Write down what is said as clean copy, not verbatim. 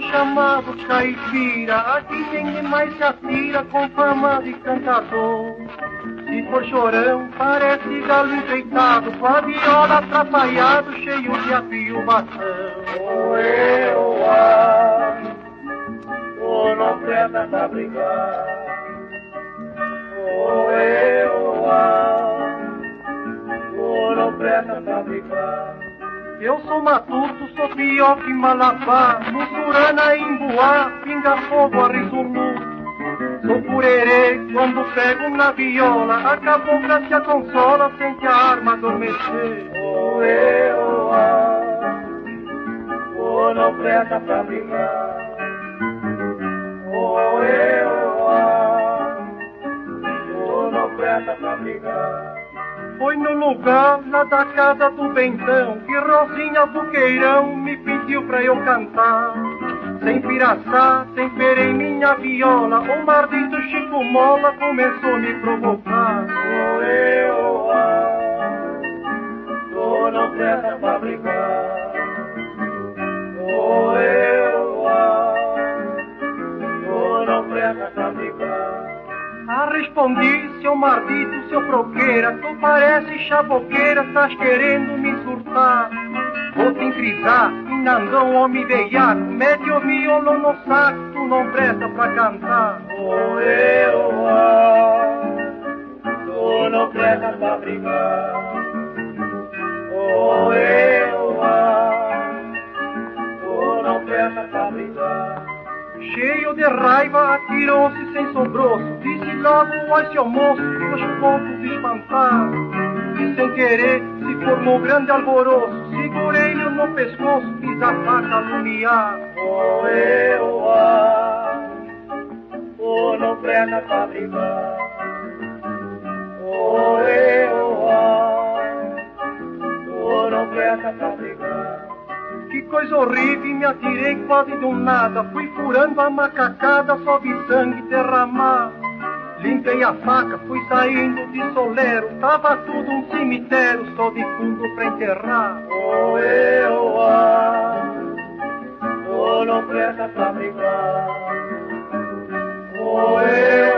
chamado caipira, aqui ninguém mais se atira com fama de cantador. Se for chorão, parece galo enfeitado, com a viola atrapalhado, cheio de afiobação. Oê, tu não presta pra brigar. Oê, tu não presta pra brigar. Eu sou matuto, sou pior que Malabá, Mussurana, Imbuá, pinga fogo a risoluto. Sou purerê, quando pego na viola, a cabocla se consola, sente a arma adormecer. Oê, tu não presta pra brigar. Oê, tu não presta pra brigar. Foi no lugar lá da casa do Bentão que Rosinha Buqueirão me pediu pra eu cantar. Sem piraçá, temperei minha viola, o maldito Chico Mola começou a me provocar. Oê, tu não presta pra brigar. Oê, tu não presta pra brigar. Ah, respondi, seu mardito, seu proqueira, tu parece chaboqueira, estás querendo me surtar. Vou te encrisar, inandão homem veiaco, mete o violão no saco, tu não presta pra cantar. Oê, tu não presta pra brigar. Oê, tu não presta pra brigar. Cheio de raiva, atirou-se sem sobroço, disse logo a esse almoço, os pontos espantados. E sem querer, se formou grande alvoroço, segurei-lhe no pescoço, fiz a faca lumiar. Oê, tu não presta pra brigar. Oê, tu não presta pra brigar. Que coisa horrível, me atirei quase do nada, fui furando a macacada, só vi sangue derramar. Limpei a faca, fui saindo de solero, tava tudo um cemitério, só de fundo pra enterrar. Oê, tu não presta pra brigar. Oê,